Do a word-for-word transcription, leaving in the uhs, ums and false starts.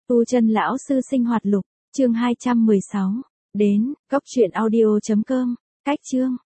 Tu chân lão sư sinh hoạt lục, chương hai trăm mười sáu. Đến, góc truyện audio chấm com, cách chương.